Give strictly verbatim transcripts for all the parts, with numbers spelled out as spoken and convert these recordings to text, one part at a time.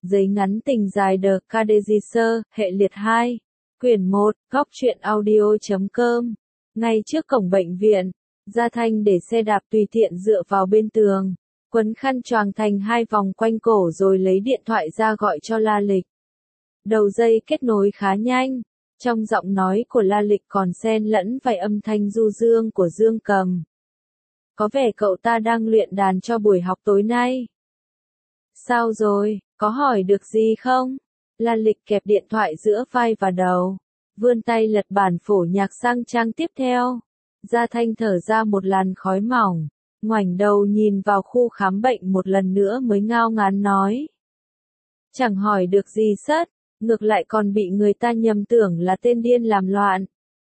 Giấy ngắn tình dài The Cadegisser, hệ liệt hai. Quyển một, góc truyện audio.com. Ngay trước cổng bệnh viện, Gia Thanh để xe đạp tùy tiện dựa vào bên tường, quấn khăn choàng thành hai vòng quanh cổ rồi lấy điện thoại ra gọi cho La Lịch. Đầu dây kết nối khá nhanh, trong giọng nói của La Lịch còn xen lẫn vài âm thanh du dương của Dương Cầm. Có vẻ cậu ta đang luyện đàn cho buổi học tối nay. Sao rồi, có hỏi được gì không? La Lịch kẹp điện thoại giữa vai và đầu, vươn tay lật bản phổ nhạc sang trang tiếp theo. Gia Thanh thở ra một làn khói mỏng, ngoảnh đầu nhìn vào khu khám bệnh một lần nữa mới ngao ngán nói. Chẳng hỏi được gì sất, ngược lại còn bị người ta nhầm tưởng là tên điên làm loạn.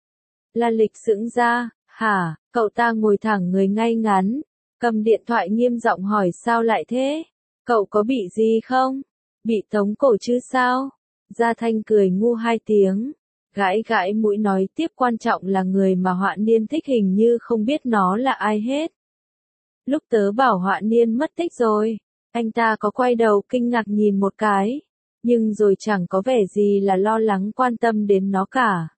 La Lịch sững ra, hả, cậu ta ngồi thẳng người ngay ngắn, cầm điện thoại nghiêm giọng hỏi sao lại thế? Cậu có bị gì không? Bị tống cổ chứ sao? Gia Thanh cười ngu hai tiếng, gãi gãi mũi nói tiếp quan trọng là người mà Họa Niên thích hình như không biết nó là ai hết. Lúc tớ bảo Họa Niên mất tích rồi, anh ta có quay đầu kinh ngạc nhìn một cái, nhưng rồi chẳng có vẻ gì là lo lắng quan tâm đến nó cả.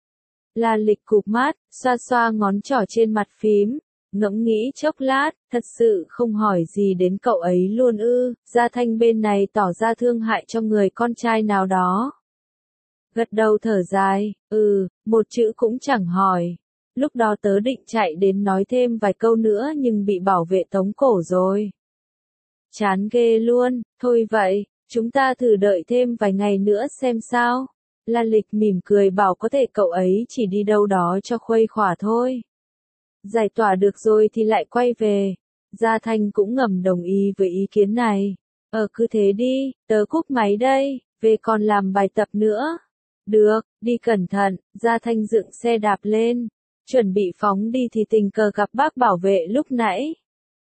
La Lịch cụp mắt, xoa xoa ngón trỏ trên mặt phím, ngẫm nghĩ chốc lát, thật sự không hỏi gì đến cậu ấy luôn ư. Gia Thanh bên này tỏ ra thương hại cho người con trai nào đó. Gật đầu thở dài, ừ, một chữ cũng chẳng hỏi. Lúc đó tớ định chạy đến nói thêm vài câu nữa nhưng bị bảo vệ tống cổ rồi. Chán ghê luôn, thôi vậy, chúng ta thử đợi thêm vài ngày nữa xem sao. La Lịch mỉm cười bảo có thể cậu ấy chỉ đi đâu đó cho khuây khỏa thôi. Giải tỏa được rồi thì lại quay về. Gia Thanh cũng ngầm đồng ý với ý kiến này. Ờ cứ thế đi, tớ cúp máy đây, về còn làm bài tập nữa. Được, đi cẩn thận. Gia Thanh dựng xe đạp lên, chuẩn bị phóng đi thì tình cờ gặp bác bảo vệ lúc nãy.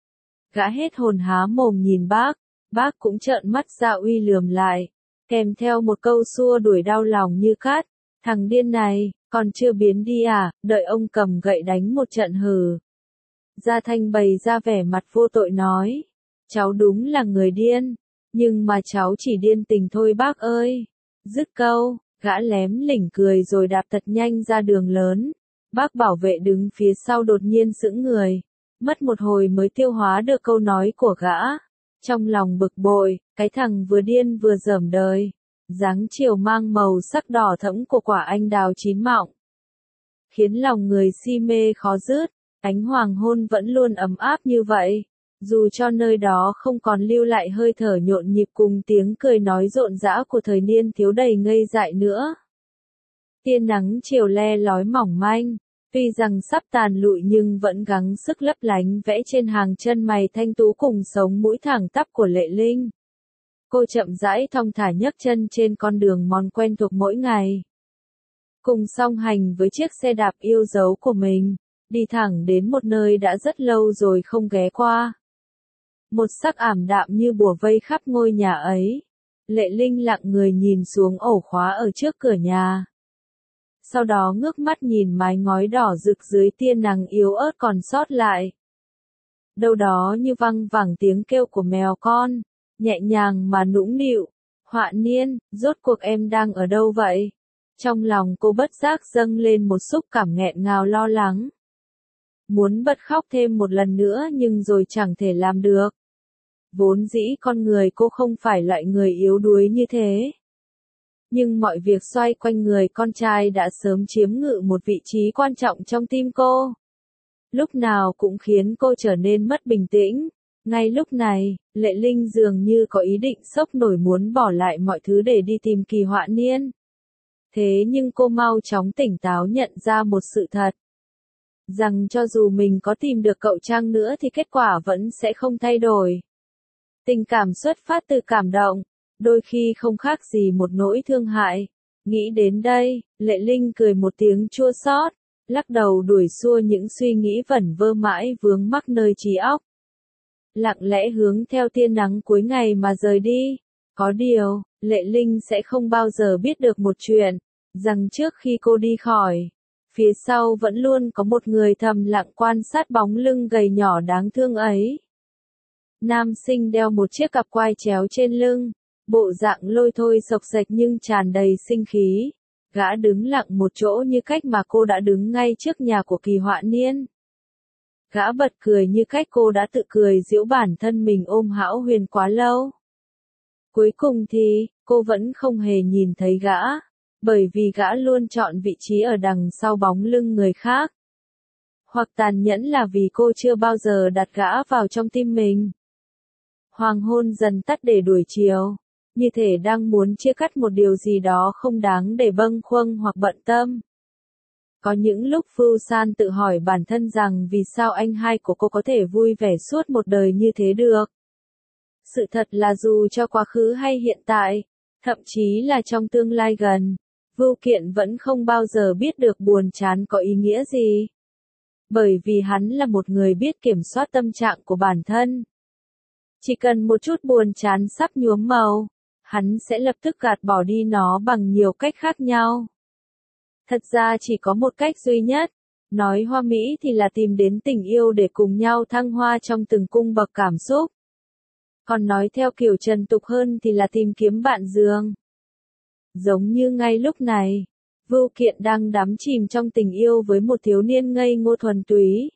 Gã hết hồn há mồm nhìn bác, bác cũng trợn mắt ra uy lườm lại, kèm theo một câu xua đuổi đau lòng như cát. Thằng điên này, còn chưa biến đi à, đợi ông cầm gậy đánh một trận hừ. Gia Thanh bày ra vẻ mặt vô tội nói, cháu đúng là người điên, nhưng mà cháu chỉ điên tình thôi bác ơi. Dứt câu, gã lém lỉnh cười rồi đạp thật nhanh ra đường lớn. Bác bảo vệ đứng phía sau đột nhiên sững người, mất một hồi mới tiêu hóa được câu nói của gã. Trong lòng bực bội, cái thằng vừa điên vừa dởm đời. Dáng chiều mang màu sắc đỏ thẫm của quả anh đào chín mọng, khiến lòng người si mê khó dứt. Ánh hoàng hôn vẫn luôn ấm áp như vậy, dù cho nơi đó không còn lưu lại hơi thở nhộn nhịp cùng tiếng cười nói rộn rã của thời niên thiếu đầy ngây dại nữa. Tia nắng chiều le lói mỏng manh, tuy rằng sắp tàn lụi nhưng vẫn gắng sức lấp lánh vẽ trên hàng chân mày thanh tú cùng sống mũi thẳng tắp của Lệ Linh. Cô chậm rãi thong thả nhấc chân trên con đường mòn quen thuộc mỗi ngày. Cùng song hành với chiếc xe đạp yêu dấu của mình, đi thẳng đến một nơi đã rất lâu rồi không ghé qua. Một sắc ảm đạm như bùa vây khắp ngôi nhà ấy. Lệ Linh lặng người nhìn xuống ổ khóa ở trước cửa nhà. Sau đó ngước mắt nhìn mái ngói đỏ rực dưới tia nắng yếu ớt còn sót lại. Đâu đó như văng vẳng tiếng kêu của mèo con, nhẹ nhàng mà nũng nịu. Họa Niên, rốt cuộc em đang ở đâu vậy? Trong lòng cô bất giác dâng lên một xúc cảm nghẹn ngào lo lắng. Muốn bật khóc thêm một lần nữa nhưng rồi chẳng thể làm được. Vốn dĩ con người cô không phải loại người yếu đuối như thế. Nhưng mọi việc xoay quanh người con trai đã sớm chiếm ngự một vị trí quan trọng trong tim cô. Lúc nào cũng khiến cô trở nên mất bình tĩnh. Ngay lúc này, Lệ Linh dường như có ý định sốc nổi muốn bỏ lại mọi thứ để đi tìm Kỳ Họa Niên. Thế nhưng cô mau chóng tỉnh táo nhận ra một sự thật. Rằng cho dù mình có tìm được cậu chăng nữa thì kết quả vẫn sẽ không thay đổi. Tình cảm xuất phát từ cảm động, đôi khi không khác gì một nỗi thương hại. Nghĩ đến đây, Lệ Linh cười một tiếng chua xót, lắc đầu đuổi xua những suy nghĩ vẩn vơ mãi vướng mắc nơi trí óc. Lặng lẽ hướng theo tia nắng cuối ngày mà rời đi. Có điều, Lệ Linh sẽ không bao giờ biết được một chuyện, rằng trước khi cô đi khỏi, phía sau vẫn luôn có một người thầm lặng quan sát bóng lưng gầy nhỏ đáng thương ấy. Nam sinh đeo một chiếc cặp quai chéo trên lưng, Bộ dạng lôi thôi sộc sạch nhưng tràn đầy sinh khí. Gã đứng lặng một chỗ như cách mà cô đã đứng ngay trước nhà của Kỳ Họa Niên. Gã bật cười như cách cô đã tự cười giễu bản thân mình ôm Hão Huyền quá lâu. Cuối cùng thì, cô vẫn không hề nhìn thấy gã, bởi vì gã luôn chọn vị trí ở đằng sau bóng lưng người khác. Hoặc tàn nhẫn là vì cô chưa bao giờ đặt gã vào trong tim mình. Hoàng hôn dần tắt để đuổi chiều, như thể đang muốn chia cắt một điều gì đó không đáng để bâng khuâng hoặc bận tâm. Có những lúc Vu San tự hỏi bản thân rằng vì sao anh hai của cô có thể vui vẻ suốt một đời như thế được. Sự thật là dù cho quá khứ hay hiện tại, thậm chí là trong tương lai gần, Vưu Kiện vẫn không bao giờ biết được buồn chán có ý nghĩa gì. Bởi vì hắn là một người biết kiểm soát tâm trạng của bản thân. Chỉ cần một chút buồn chán sắp nhuốm màu, hắn sẽ lập tức gạt bỏ đi nó bằng nhiều cách khác nhau. Thật ra chỉ có một cách duy nhất, nói hoa mỹ thì là tìm đến tình yêu để cùng nhau thăng hoa trong từng cung bậc cảm xúc. Còn nói theo kiểu trần tục hơn thì là tìm kiếm bạn giường. Giống như ngay lúc này, Vưu Kiện đang đắm chìm trong tình yêu với một thiếu niên ngây ngô thuần túy.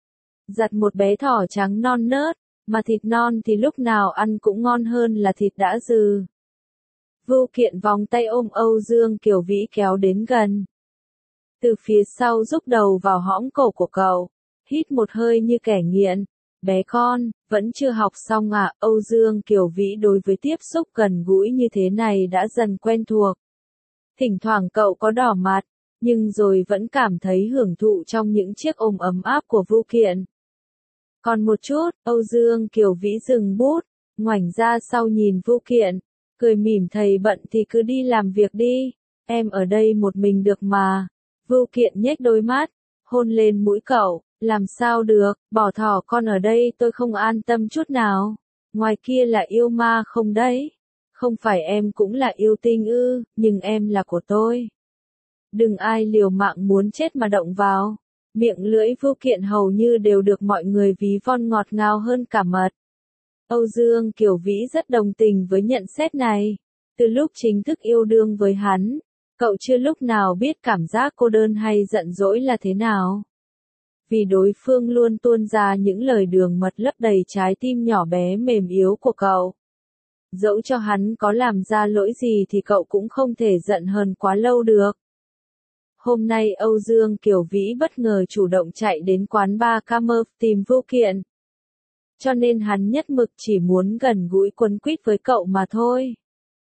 Giặt một bé thỏ trắng non nớt, mà thịt non thì lúc nào ăn cũng ngon hơn là thịt đã dừ. Vưu Kiện vòng tay ôm Âu Dương Kiều Vĩ kéo đến gần. Từ phía sau rúc đầu vào hõm cổ của cậu, hít một hơi như kẻ nghiện. Bé con, vẫn chưa học xong à? Âu Dương Kiều Vĩ đối với tiếp xúc gần gũi như thế này đã dần quen thuộc. Thỉnh thoảng cậu có đỏ mặt, nhưng rồi vẫn cảm thấy hưởng thụ trong những chiếc ôm ấm áp của Vưu Kiện. Còn một chút, Âu Dương Kiều Vĩ dừng bút, ngoảnh ra sau nhìn Vưu Kiện, cười mỉm thầy bận thì cứ đi làm việc đi, em ở đây một mình được mà. Vưu Kiện nhếch đôi mắt, hôn lên mũi cậu, làm sao được, bỏ thỏ con ở đây tôi không an tâm chút nào. Ngoài kia là yêu ma không đấy? Không phải em cũng là yêu tinh ư, nhưng em là của tôi. Đừng ai liều mạng muốn chết mà động vào. Miệng lưỡi Vưu Kiện hầu như đều được mọi người ví von ngọt ngào hơn cả mật. Âu Dương Kiều Vĩ rất đồng tình với nhận xét này. Từ lúc chính thức yêu đương với hắn, cậu chưa lúc nào biết cảm giác cô đơn hay giận dỗi là thế nào. Vì đối phương luôn tuôn ra những lời đường mật lấp đầy trái tim nhỏ bé mềm yếu của cậu. Dẫu cho hắn có làm ra lỗi gì thì cậu cũng không thể giận hờn quá lâu được. Hôm nay Âu Dương Kiều Vĩ bất ngờ chủ động chạy đến quán bar Camel tìm Vưu Kiện. Cho nên hắn nhất mực chỉ muốn gần gũi quấn quýt với cậu mà thôi.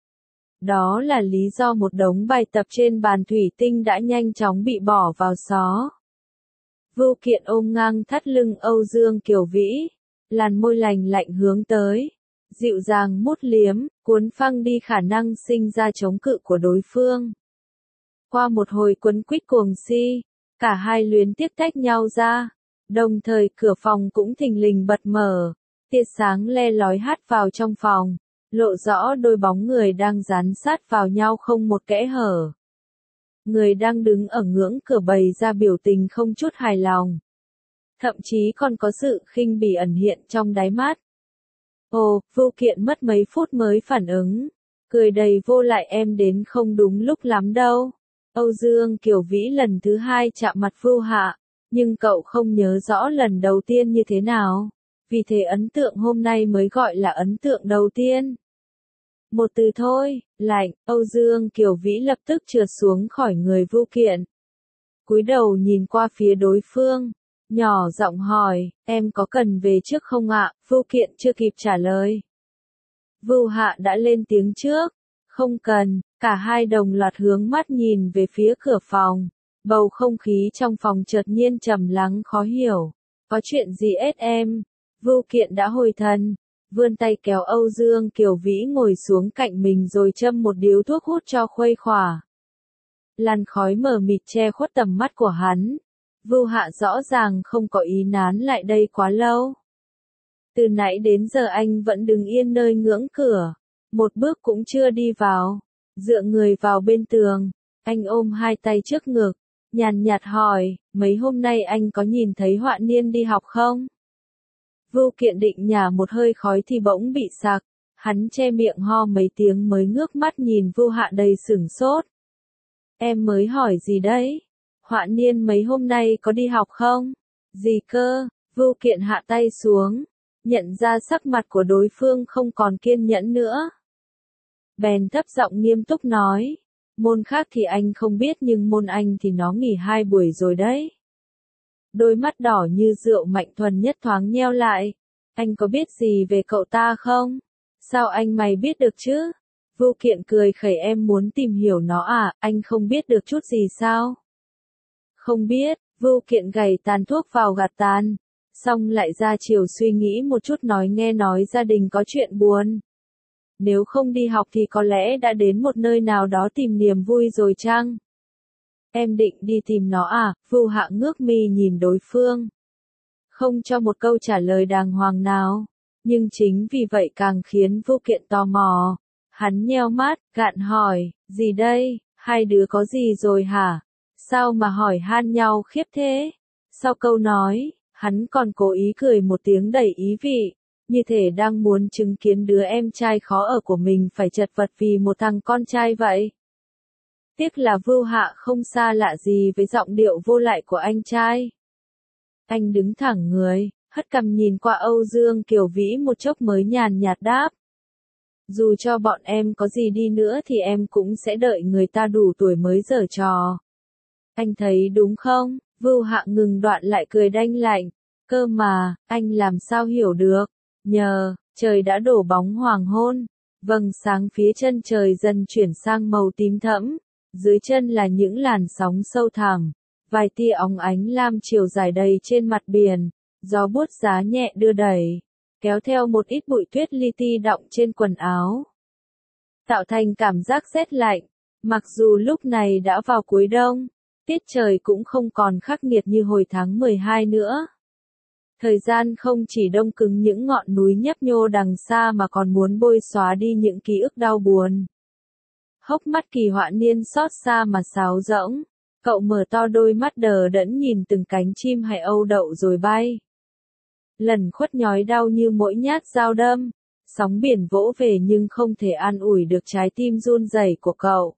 Đó là lý do một đống bài tập trên bàn thủy tinh đã nhanh chóng bị bỏ vào xó. Vưu Kiện ôm ngang thắt lưng Âu Dương Kiều Vĩ, làn môi lành lạnh hướng tới, dịu dàng mút liếm, cuốn phăng đi khả năng sinh ra chống cự của đối phương. Qua một hồi quấn quýt cuồng si, cả hai luyến tiếc tách nhau ra, đồng thời cửa phòng cũng thình lình bật mở, tia sáng le lói hắt vào trong phòng, lộ rõ đôi bóng người đang dán sát vào nhau không một kẽ hở. Người đang đứng ở ngưỡng cửa bày ra biểu tình không chút hài lòng. Thậm chí còn có sự khinh bỉ ẩn hiện trong đáy mắt. Ồ, Vưu Kiện mất mấy phút mới phản ứng. Cười đầy vô lại em đến không đúng lúc lắm đâu. Âu Dương Kiều Vĩ lần thứ hai chạm mặt Vưu Hạ, nhưng cậu không nhớ rõ lần đầu tiên như thế nào. Vì thế ấn tượng hôm nay mới gọi là ấn tượng đầu tiên. Một từ thôi, lạnh. Âu Dương Kiều Vĩ lập tức trượt xuống khỏi người Vưu Kiện. Cúi đầu nhìn qua phía đối phương, nhỏ giọng hỏi, em có cần về trước không ạ? Vưu Kiện chưa kịp trả lời. Vưu Hạ đã lên tiếng trước, không cần. Cả hai đồng loạt hướng mắt nhìn về phía cửa phòng. Bầu không khí trong phòng chợt nhiên trầm lắng khó hiểu. Có chuyện gì ết em? Vưu Kiện đã hồi thần, vươn tay kéo Âu Dương Kiều Vĩ ngồi xuống cạnh mình rồi châm một điếu thuốc hút cho khuây khỏa. Làn khói mờ mịt che khuất tầm mắt của hắn. Vưu Hạ rõ ràng không có ý nán lại đây quá lâu. Từ nãy đến giờ anh vẫn đứng yên nơi ngưỡng cửa, một bước cũng chưa đi vào. Dựa người vào bên tường, anh ôm hai tay trước ngực, nhàn nhạt hỏi, mấy hôm nay anh có nhìn thấy Họa Niên đi học không? Vưu Kiện định nhả một hơi khói thì bỗng bị sặc, Hắn che miệng ho mấy tiếng mới ngước mắt nhìn Vu Hạ đầy sửng sốt. Em mới hỏi gì đấy? Họa Niên mấy hôm nay có đi học không? Gì cơ? Vu Kiện hạ tay xuống, nhận ra sắc mặt của đối phương không còn kiên nhẫn nữa. Bèn thấp giọng nghiêm túc nói, môn khác thì anh không biết nhưng môn anh thì nó nghỉ hai buổi rồi đấy. Đôi mắt đỏ như rượu Mạnh Thuần nhất thoáng nheo lại. Anh có biết gì về cậu ta không? Sao anh mày biết được chứ? Vu Kiện cười khẩy, em muốn tìm hiểu nó à, anh không biết được chút gì sao? Không biết, Vu Kiện gảy tàn thuốc vào gạt tàn, xong lại ra chiều suy nghĩ một chút nói nghe nói gia đình có chuyện buồn. Nếu không đi học thì có lẽ đã đến một nơi nào đó tìm niềm vui rồi chăng? Em định đi tìm nó à? Vu Hạ ngước mi nhìn đối phương. Không cho một câu trả lời đàng hoàng nào. Nhưng chính vì vậy càng khiến Vu Kiện tò mò. Hắn nheo mắt, gạn hỏi, gì đây? Hai đứa có gì rồi hả? Sao mà hỏi han nhau khiếp thế? Sau câu nói, hắn còn cố ý cười một tiếng đầy ý vị. Như thể đang muốn chứng kiến đứa em trai khó ở của mình phải chật vật vì một thằng con trai vậy. Tiếc là Vu Hạ không xa lạ gì với giọng điệu vô lại của anh trai. Anh đứng thẳng người, hất cằm nhìn qua Âu Dương Kiều Vĩ một chốc mới nhàn nhạt đáp. Dù cho bọn em có gì đi nữa thì em cũng sẽ đợi người ta đủ tuổi mới giở trò. Anh thấy đúng không? Vu Hạ ngừng đoạn lại cười đanh lạnh. Cơ mà, anh làm sao hiểu được? Nhờ, trời đã đổ bóng hoàng hôn. Vầng sáng phía chân trời dần chuyển sang màu tím thẫm. Dưới chân là những làn sóng sâu thẳm. Vài tia óng ánh lam chiều dài đầy trên mặt biển. Gió buốt giá nhẹ đưa đẩy, kéo theo một ít bụi tuyết li ti đọng trên quần áo. Tạo thành cảm giác rét lạnh. Mặc dù lúc này đã vào cuối đông, tiết trời cũng không còn khắc nghiệt như hồi tháng mười hai nữa. Thời gian không chỉ đông cứng những ngọn núi nhấp nhô đằng xa mà còn muốn bôi xóa đi những ký ức đau buồn. Hốc mắt Kỳ Họa Niên xót xa mà sáo rỗng. Cậu mở to đôi mắt đờ đẫn nhìn từng cánh chim hải âu đậu rồi bay. Lần khuất nhói đau như mỗi nhát dao đâm. Sóng biển vỗ về nhưng không thể an ủi được trái tim run rẩy của cậu.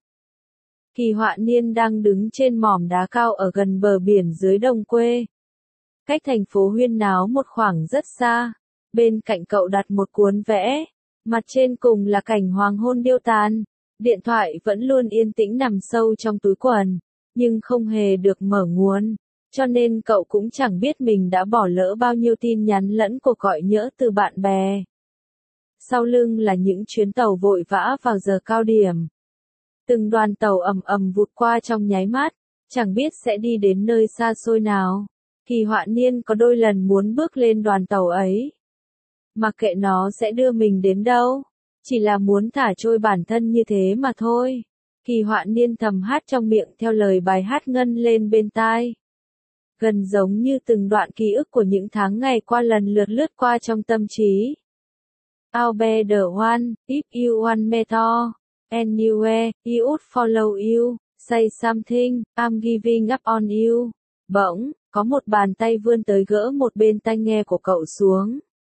Kỳ Họa Niên đang đứng trên mỏm đá cao ở gần bờ biển dưới đồng quê. Cách thành phố huyên náo một khoảng rất xa. Bên cạnh cậu đặt một cuốn vẽ. Mặt trên cùng là cảnh hoàng hôn điêu tàn. Điện thoại vẫn luôn yên tĩnh nằm sâu trong túi quần. Nhưng không hề được mở nguồn. Cho nên cậu cũng chẳng biết mình đã bỏ lỡ bao nhiêu tin nhắn lẫn cuộc gọi nhỡ từ bạn bè. Sau lưng là những chuyến tàu vội vã vào giờ cao điểm. Từng đoàn tàu ầm ầm vụt qua trong nháy mắt, chẳng biết sẽ đi đến nơi xa xôi nào. Kỳ Họa Niên có đôi lần muốn bước lên đoàn tàu ấy. Mặc kệ nó sẽ đưa mình đến đâu, chỉ là muốn thả trôi bản thân như thế mà thôi. Kỳ Họa Niên thầm hát trong miệng theo lời bài hát ngân lên bên tai. Gần giống như từng đoạn ký ức của những tháng ngày qua lần lượt lướt qua trong tâm trí. I'll be the one, if you want me to. Anywhere, you would follow you. Say something, I'm giving up on you. Bỗng, có một bàn tay vươn tới gỡ một bên tai nghe của cậu xuống.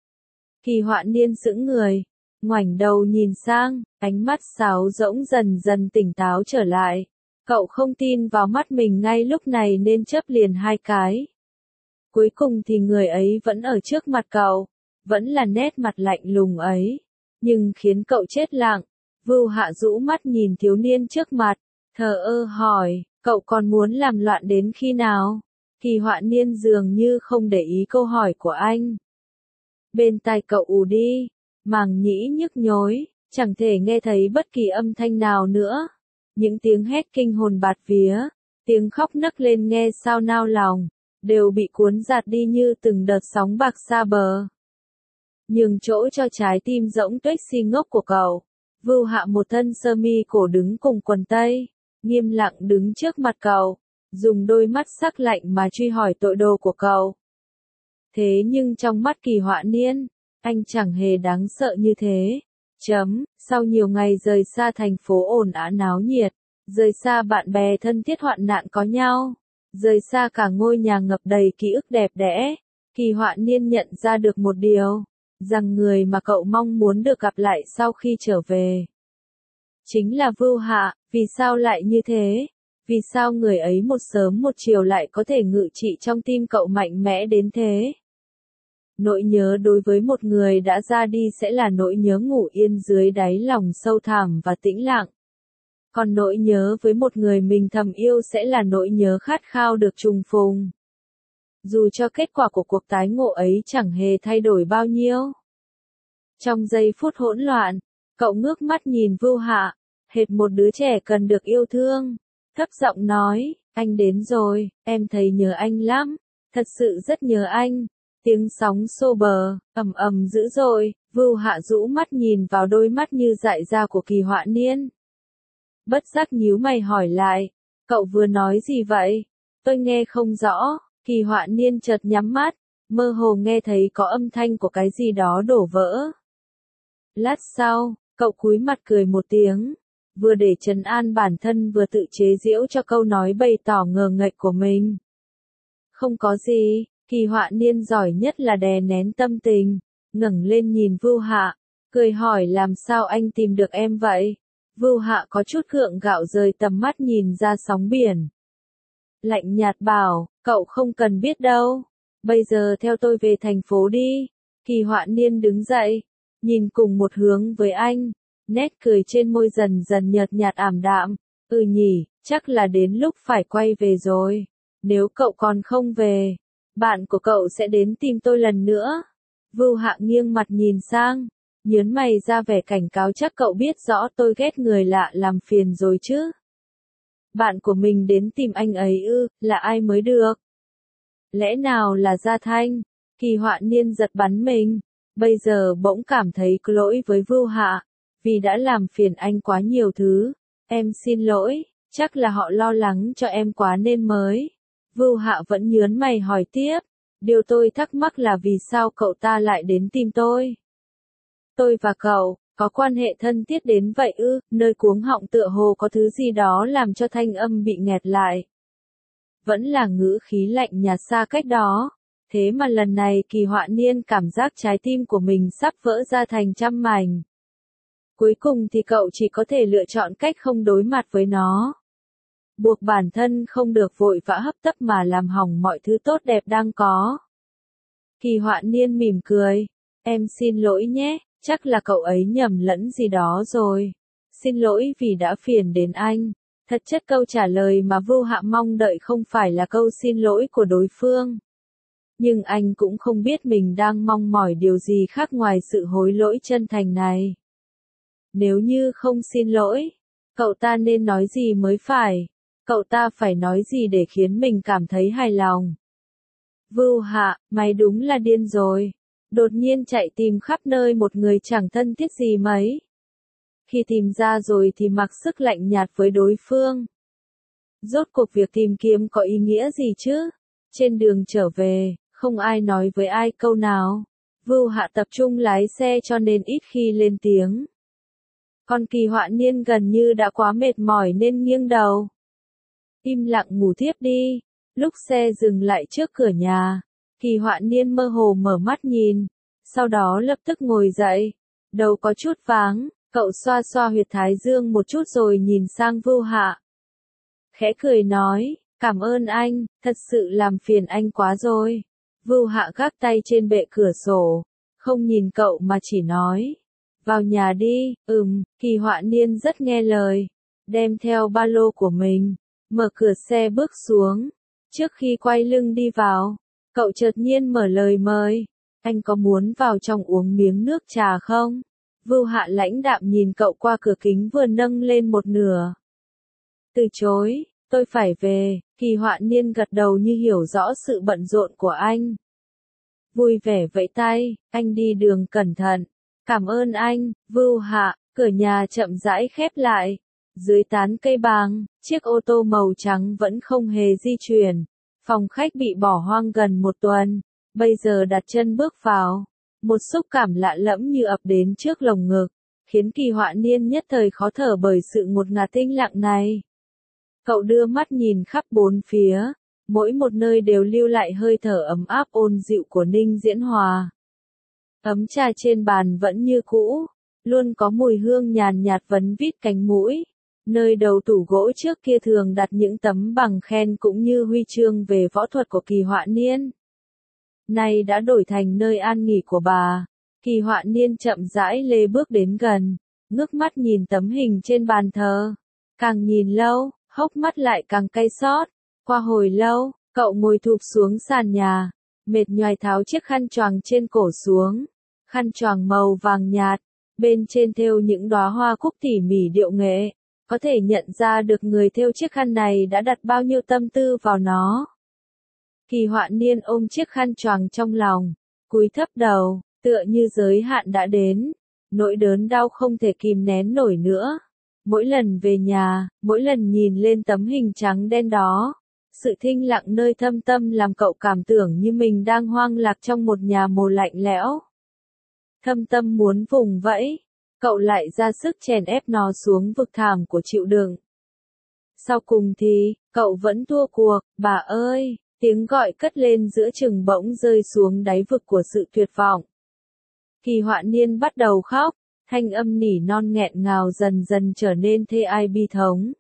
Kỳ Họa Niên sững người, ngoảnh đầu nhìn sang, ánh mắt sáo rỗng dần dần tỉnh táo trở lại. Cậu không tin vào mắt mình ngay lúc này nên chớp liền hai cái. Cuối cùng thì người ấy vẫn ở trước mặt cậu, vẫn là nét mặt lạnh lùng ấy, nhưng khiến cậu chết lặng. Vu Hạ rũ mắt nhìn thiếu niên trước mặt, thờ ơ hỏi, cậu còn muốn làm loạn đến khi nào? Kỳ Họa Niên dường như không để ý câu hỏi của anh. Bên tai cậu ù đi, màng nhĩ nhức nhối, chẳng thể nghe thấy bất kỳ âm thanh nào nữa. Những tiếng hét kinh hồn bạt vía, tiếng khóc nấc lên nghe sao nao lòng, đều bị cuốn giạt đi như từng đợt sóng bạc xa bờ. Nhường chỗ cho trái tim rỗng tuếch si ngốc của cậu. Vu Hạ một thân sơ mi cổ đứng cùng quần tây, nghiêm lặng đứng trước mặt cậu, dùng đôi mắt sắc lạnh mà truy hỏi tội đồ của cậu. Thế nhưng trong mắt Kỳ Họa Niên, anh chẳng hề đáng sợ như thế. Chấm, sau nhiều ngày rời xa thành phố ồn ào náo nhiệt, rời xa bạn bè thân thiết hoạn nạn có nhau, rời xa cả ngôi nhà ngập đầy ký ức đẹp đẽ, Kỳ Họa Niên nhận ra được một điều, rằng người mà cậu mong muốn được gặp lại sau khi trở về chính là Vưu Hạ. Vì sao lại như thế? Vì sao người ấy một sớm một chiều lại có thể ngự trị trong tim cậu mạnh mẽ đến thế? Nỗi nhớ đối với một người đã ra đi sẽ là nỗi nhớ ngủ yên dưới đáy lòng sâu thẳm và tĩnh lặng. Còn nỗi nhớ với một người mình thầm yêu sẽ là nỗi nhớ khát khao được trùng phùng. Dù cho kết quả của cuộc tái ngộ ấy chẳng hề thay đổi bao nhiêu. Trong giây phút hỗn loạn, cậu ngước mắt nhìn Vưu Hạ, hệt một đứa trẻ cần được yêu thương. Thấp giọng nói, anh đến rồi, em thấy nhớ anh lắm, thật sự rất nhớ anh. Tiếng sóng xô bờ, ầm ầm dữ dội, Vưu Hạ rũ mắt nhìn vào đôi mắt như dại ra của Kỳ Họa Niên. Bất giác nhíu mày hỏi lại, cậu vừa nói gì vậy? Tôi nghe không rõ. Kỳ Họa Niên chợt nhắm mắt, mơ hồ nghe thấy có âm thanh của cái gì đó đổ vỡ. Lát sau, cậu cúi mặt cười một tiếng, vừa để trấn an bản thân vừa tự chế giễu cho câu nói bày tỏ ngờ nghệch của mình. Không có gì, Kỳ Họa Niên giỏi nhất là đè nén tâm tình, ngẩng lên nhìn Vưu Hạ, cười hỏi làm sao anh tìm được em vậy? Vưu Hạ có chút gượng gạo rời tầm mắt nhìn ra sóng biển. Lạnh nhạt bảo, cậu không cần biết đâu, bây giờ theo tôi về thành phố đi. Kỳ Họa Niên đứng dậy, nhìn cùng một hướng với anh, nét cười trên môi dần dần nhợt nhạt ảm đạm, ừ nhỉ, chắc là đến lúc phải quay về rồi, nếu cậu còn không về, bạn của cậu sẽ đến tìm tôi lần nữa. Vưu Hạ nghiêng mặt nhìn sang, nhớn mày ra vẻ cảnh cáo chắc cậu biết rõ tôi ghét người lạ làm phiền rồi chứ. Bạn của mình đến tìm anh ấy ư, là ai mới được? Lẽ nào là Gia Thanh? Kỳ Họa Niên giật bắn mình, bây giờ bỗng cảm thấy có lỗi với Vưu Hạ, vì đã làm phiền anh quá nhiều thứ. Em xin lỗi, chắc là họ lo lắng cho em quá nên mới. Vưu Hạ vẫn nhớn mày hỏi tiếp, điều tôi thắc mắc là vì sao cậu ta lại đến tìm tôi? Tôi và cậu, có quan hệ thân thiết đến vậy ư? Nơi cuống họng tựa hồ có thứ gì đó làm cho thanh âm bị nghẹt lại. Vẫn là ngữ khí lạnh nhạt xa cách đó. Thế mà lần này Kỳ Họa Niên cảm giác trái tim của mình sắp vỡ ra thành trăm mảnh. Cuối cùng thì cậu chỉ có thể lựa chọn cách không đối mặt với nó. Buộc bản thân không được vội vã hấp tấp mà làm hỏng mọi thứ tốt đẹp đang có. Kỳ Họa Niên mỉm cười. Em xin lỗi nhé, chắc là cậu ấy nhầm lẫn gì đó rồi. Xin lỗi vì đã phiền đến anh. Thật chất câu trả lời mà Vưu Hạ mong đợi không phải là câu xin lỗi của đối phương. Nhưng anh cũng không biết mình đang mong mỏi điều gì khác ngoài sự hối lỗi chân thành này. Nếu như không xin lỗi, cậu ta nên nói gì mới phải? Cậu ta phải nói gì để khiến mình cảm thấy hài lòng? Vưu Hạ, mày đúng là điên rồi. Đột nhiên chạy tìm khắp nơi một người chẳng thân thiết gì mấy. Khi tìm ra rồi thì mặc sức lạnh nhạt với đối phương. Rốt cuộc việc tìm kiếm có ý nghĩa gì chứ? Trên đường trở về, không ai nói với ai câu nào. Vưu Hạ tập trung lái xe cho nên ít khi lên tiếng. Còn Kỳ Họa Niên gần như đã quá mệt mỏi nên nghiêng đầu. Im lặng ngủ thiếp đi. Lúc xe dừng lại trước cửa nhà, Kỳ Họa Niên mơ hồ mở mắt nhìn, sau đó lập tức ngồi dậy. Đầu có chút váng, cậu xoa xoa huyệt thái dương một chút rồi nhìn sang Vưu Hạ. Khẽ cười nói, cảm ơn anh, thật sự làm phiền anh quá rồi. Vưu Hạ gác tay trên bệ cửa sổ, không nhìn cậu mà chỉ nói. Vào nhà đi, ừm, Kỳ Họa Niên rất nghe lời, đem theo ba lô của mình, mở cửa xe bước xuống. Trước khi quay lưng đi vào, cậu chợt nhiên mở lời mời, anh có muốn vào trong uống miếng nước trà không? Vưu Hạ lãnh đạm nhìn cậu qua cửa kính vừa nâng lên một nửa. Từ chối, tôi phải về. Kỳ Họa Niên gật đầu như hiểu rõ sự bận rộn của anh. Vui vẻ vẫy tay, anh đi đường cẩn thận. Cảm ơn anh, Vưu Hạ. Cửa nhà chậm rãi khép lại. Dưới tán cây bàng, chiếc ô tô màu trắng vẫn không hề di chuyển. Phòng khách bị bỏ hoang gần một tuần. Bây giờ đặt chân bước vào. Một xúc cảm lạ lẫm như ập đến trước lồng ngực, khiến Kỳ Họa Niên nhất thời khó thở bởi sự ngột ngạt tĩnh lặng này. Cậu đưa mắt nhìn khắp bốn phía, mỗi một nơi đều lưu lại hơi thở ấm áp ôn dịu của Ninh Diễn Hòa. Ấm trà trên bàn vẫn như cũ, luôn có mùi hương nhàn nhạt vấn vít cánh mũi. Nơi đầu tủ gỗ trước kia thường đặt những tấm bằng khen cũng như huy chương về võ thuật của Kỳ Họa Niên. Nay đã đổi thành nơi an nghỉ của bà. Kỳ Họa Niên chậm rãi lê bước đến gần, ngước mắt nhìn tấm hình trên bàn thờ. Càng nhìn lâu, hốc mắt lại càng cay xót. Qua hồi lâu, cậu ngồi thụp xuống sàn nhà, mệt nhoài tháo chiếc khăn choàng trên cổ xuống. Khăn choàng màu vàng nhạt, bên trên thêu những đóa hoa cúc tỉ mỉ điệu nghệ. Có thể nhận ra được người thêu chiếc khăn này đã đặt bao nhiêu tâm tư vào nó. Kỳ Họa Niên ôm chiếc khăn choàng trong lòng, cúi thấp đầu, tựa như giới hạn đã đến. Nỗi đớn đau không thể kìm nén nổi nữa. Mỗi lần về nhà, mỗi lần nhìn lên tấm hình trắng đen đó, sự thinh lặng nơi thâm tâm làm cậu cảm tưởng như mình đang hoang lạc trong một nhà mồ lạnh lẽo. Thâm tâm muốn vùng vẫy, cậu lại ra sức chèn ép nó xuống vực thẳm của chịu đựng. Sau cùng thì, cậu vẫn thua cuộc, bà ơi, tiếng gọi cất lên giữa chừng bỗng rơi xuống đáy vực của sự tuyệt vọng. Kỳ Họa Niên bắt đầu khóc, thanh âm nỉ non nghẹn ngào dần dần trở nên thê ai bi thống.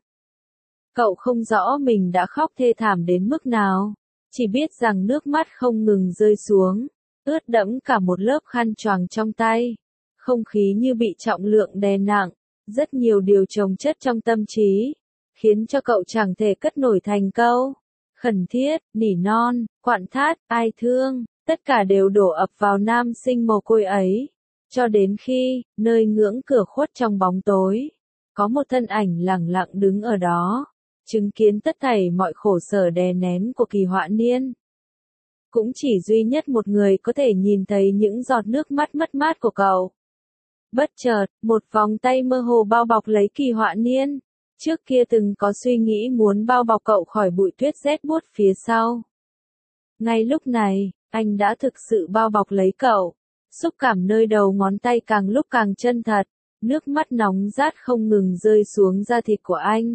Cậu không rõ mình đã khóc thê thảm đến mức nào, chỉ biết rằng nước mắt không ngừng rơi xuống, ướt đẫm cả một lớp khăn choàng trong tay. Không khí như bị trọng lượng đè nặng, rất nhiều điều chồng chất trong tâm trí, khiến cho cậu chẳng thể cất nổi thành câu. Khẩn thiết, nỉ non, quặn thắt, ai thương, tất cả đều đổ ập vào nam sinh mồ côi ấy. Cho đến khi, nơi ngưỡng cửa khuất trong bóng tối, có một thân ảnh lẳng lặng đứng ở đó, chứng kiến tất thảy mọi khổ sở đè nén của Kỳ Họa Niên. Cũng chỉ duy nhất một người có thể nhìn thấy những giọt nước mắt mất mát của cậu. Bất chợt, một vòng tay mơ hồ bao bọc lấy Kỳ Họa Niên. Trước kia từng có suy nghĩ muốn bao bọc cậu khỏi bụi tuyết rét buốt phía sau. Ngay lúc này, anh đã thực sự bao bọc lấy cậu. Xúc cảm nơi đầu ngón tay càng lúc càng chân thật. Nước mắt nóng rát không ngừng rơi xuống da thịt của anh.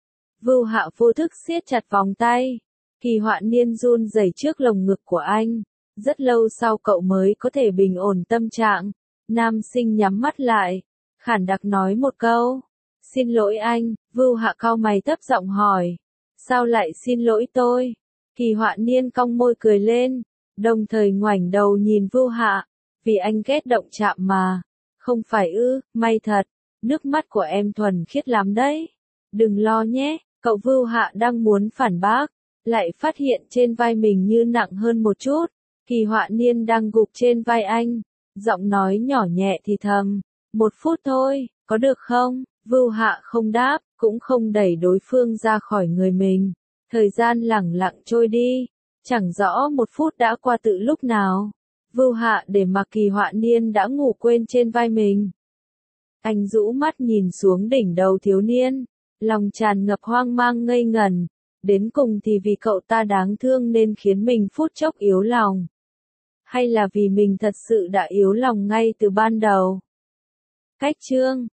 Vưu Hạ vô thức siết chặt vòng tay. Kỳ Họa Niên run rẩy trước lồng ngực của anh. Rất lâu sau cậu mới có thể bình ổn tâm trạng. Nam sinh nhắm mắt lại, khản đặc nói một câu. Xin lỗi anh, Vưu Hạ cau mày thấp giọng hỏi. Sao lại xin lỗi tôi? Kỳ Họa Niên cong môi cười lên, đồng thời ngoảnh đầu nhìn Vưu Hạ. Vì anh ghét động chạm mà. Không phải ư, may thật, nước mắt của em thuần khiết lắm đấy. Đừng lo nhé, cậu Vưu Hạ đang muốn phản bác, lại phát hiện trên vai mình như nặng hơn một chút. Kỳ Họa Niên đang gục trên vai anh. Giọng nói nhỏ nhẹ thì thầm, một phút thôi, có được không? Vưu Hạ không đáp, cũng không đẩy đối phương ra khỏi người mình. Thời gian lẳng lặng trôi đi, chẳng rõ một phút đã qua từ lúc nào. Vưu Hạ để mặc Kỳ Họa Niên đã ngủ quên trên vai mình. Anh rũ mắt nhìn xuống đỉnh đầu thiếu niên, lòng tràn ngập hoang mang ngây ngẩn. Đến cùng thì vì cậu ta đáng thương nên khiến mình phút chốc yếu lòng. Hay là vì mình thật sự đã yếu lòng ngay từ ban đầu? Cách chương